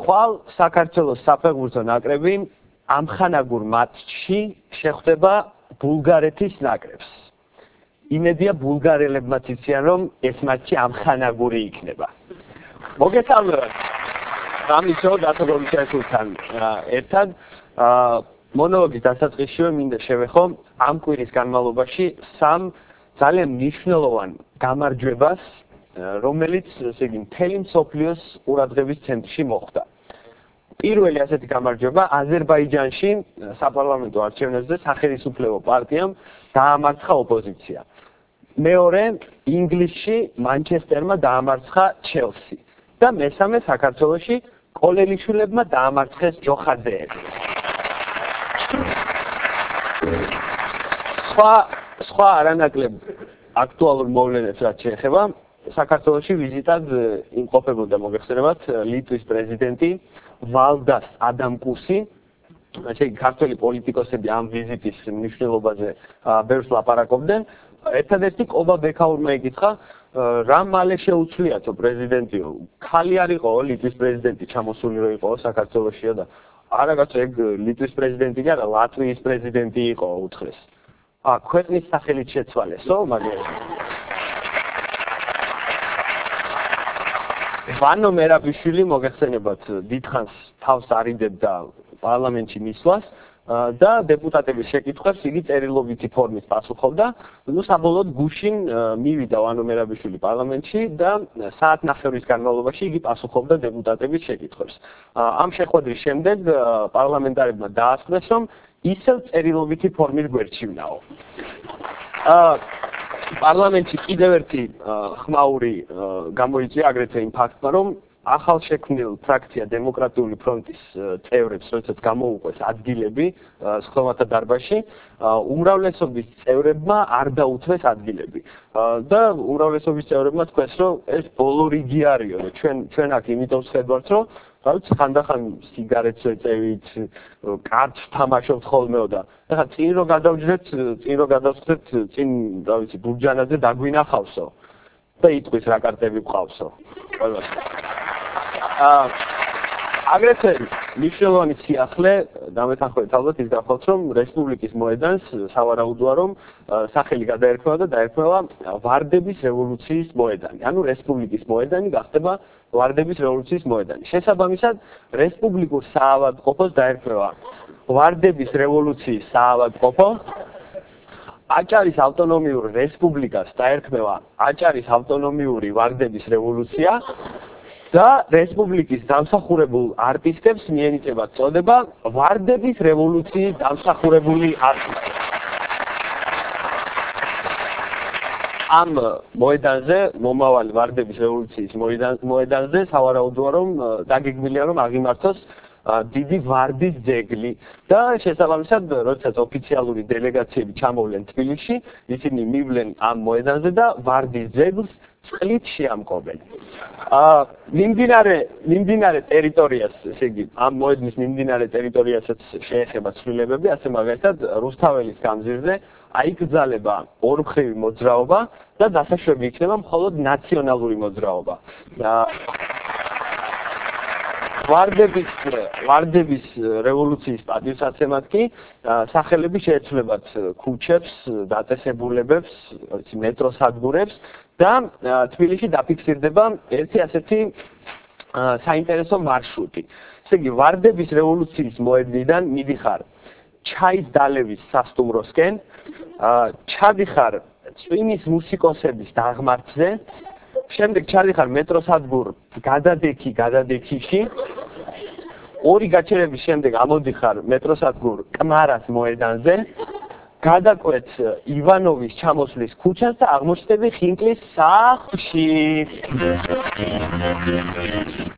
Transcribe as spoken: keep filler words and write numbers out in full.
ხვალ საქართველოს საფეხბურთო ნაკრები ამხანაგურ მატჩში შეხვდება ბულგარეთის ნაკრებს. იმედია ბულგარელებმაც იციან, რომ ეს მატჩი ამხანაგური იქნება. მოგესალმებით. გამიჩო დათო-გოგიჩაიშვილთან ერთად მონოლოგის დასაწყისშივე მინდა შევეხო ამ კვირის განმავლობაში სამ ძალიან მნიშვნელოვან გამარჯვებას, რომელიც ესე იგი მთელი მსოფლიოს ყურადღების ცენტრში მოხვდა. პირველი ასეთი გამარჯვება აზერბაიჯანში საპარლამენტო არჩევნებზე სახელმწიფო პარტიამ დაამარცხა ოპოზიცია. მეორე ინგლისში მანჩესტერმა დაამარცხა ჩელსი და მესამე საქართველოში კოლელიშვილებმა დაამარცხეს ჯოხაძეები. სხვა სხვა არანაკლებ აქტუალურ მოვლენებს რაც შეეხება საქართველოში ვიზიტად იმყოფებოდა მოგეხსენებათ ლიტვის პრეზიდენტი ვალდას ადამკუსი. ესე იგი ქართველი პოლიტიკოსები ამ ვიზიტის მნიშვნელობაზე ბევრს ლაპარაკობდნენ. ერთადერთი კობა ბექაურმა იკითხა, რა მალე შეუცვლიათო პრეზიდენტიო, ხალი არ იყო ლიტვის პრეზიდენტი ჩამოსული რო იყო საქართველოშია და არა კაცო ეგ ლიტვის პრეზიდენტი კი არა, ლატვიის პრეზიდენტი იყო უთხრეს. ა ქვეყნის სახელით შეცვალესო, მაგრამ ვანო მერაბიშვილი მოგეხსენებათ დიდხანს თავს არიდებდა პარლამენტში მისვლას და დეპუტატების შეკითხვებს იგი წერილობითი ფორმით პასუხობდა. ნუ საბოლოოდ გუშინ მივიდა ვანო მერაბიშვილი პარლამენტში და საათნახევრის განმავლობაში იგი პასუხობდა დეპუტატების შეკითხვებს. ამ შეხვედრის შემდეგ პარლამენტარებმა დაასწრეს, რომ ისევ წერილობითი ფორმით გვერდჩივნაო. პარლამენტში კიდევ ერთი ხმაური გამოიწვია აგრეთვე იმ ფაქტმა, რომ ახალშექმნილ ფრაქცია დემოკრატიული ფრონტის წევრებს, როდესაც გამოუყვეს ადგილები სხდომათა დარბაზში, უმრავლესობის წევრებმა არ დაუთმეს ადგილები. და უმრავლესობის წევრებმა თქვეს, რომ ეს ბოლო რიგი არისო და ჩვენ ჩვენ აქ იმიტომ ვხედავთ, რომ რა ვიცი ხანდახან სიგარეტს ეწევით, კარტს თამაშობთ ხოლმეო და ახლა წინ რო გადავჯდეთ, წინ რო გადავხდეთ, წინ რა ვიცი ბურჯანაძე დაგვინახავსო და იტყვის რა კარტები გყავსო. ყველას აგრეთვე მნიშვნელოვანი სიახლე დამეთანხმებით ალბათ ის გახვალთ, რომ რესპუბლიკის მოედანს სავარაუდოა, რომ სახელი გადაერქვა და დაერქვა ვარდების რევოლუციის მოედანი. ანუ რესპუბლიკის მოედანი გახდება ვარდების რევოლუციის მოედანი. შესაბამისად, რესპუბლიკურ საავადმყოფოს დაერქვა ვარდების რევოლუციის საავადმყოფო, აჭარის ავტონომიურ რესპუბლიკას დაერქმევა აჭარის ავტონომიური ვარდების რევოლუცია და რესპუბლიკის დამსახურებულ არტისტებს მიენიჭება წოდება ვარდების რევოლუციის დამსახურებული არტისტები. ამ მოედანზე, მომავალი ვარდების რევოლუციის მოედანზე სავარაუდოა, რომ დაგეგმილია, რომ აღიმართოს დიდი ვარდის ძეგლი და შესაბამისად, როდესაც ოფიციალური დელეგაციები ჩამოვლენ თბილისში, ისინი მივლენ ამ მოედანზე და ვარდის ძეგლს წყლით შეამკობენ. მიმდინარე მიმდინარე ტერიტორიას, ესე იგი, ამ მოედნის მიმდინარე ტერიტორიასაც შეეხება ცვლილებები, ასე მაგალითად, რუსთაველის გამზირზე აიკრძალება ორმხრივი მოძრაობა და დასაშვები იქნება მხოლოდ ნაციონალური მოძრაობა. ვარდების ვარდების რევოლუციის პატივსაცემად კი სახელები შეეცვლებათ ქუჩებს, დაწესებულებებს, მეტროსადგურებს და თბილისში დაფიქსირდება ერთი ასეთი საინტერესო მარშრუტი. ესე იგი, ვარდების რევოლუციის მოედნიდან მიდიხარ ჩაის დალევის სასტუმროსკენ, ჩადიხარ წვიმის მუსიკოსების დაღმართზე, შემდეგ ჩადიხარ მეტროსადგურ გადადექი გადადექიში, ორი გაჩერების შემდეგ ამოდიხარ მეტროსადგურ კმარას მოედანზე, გადაკვეთ ივანოვის ჩამოსვლის ქუჩას და აღმოჩნდები ხინკლის სახლში.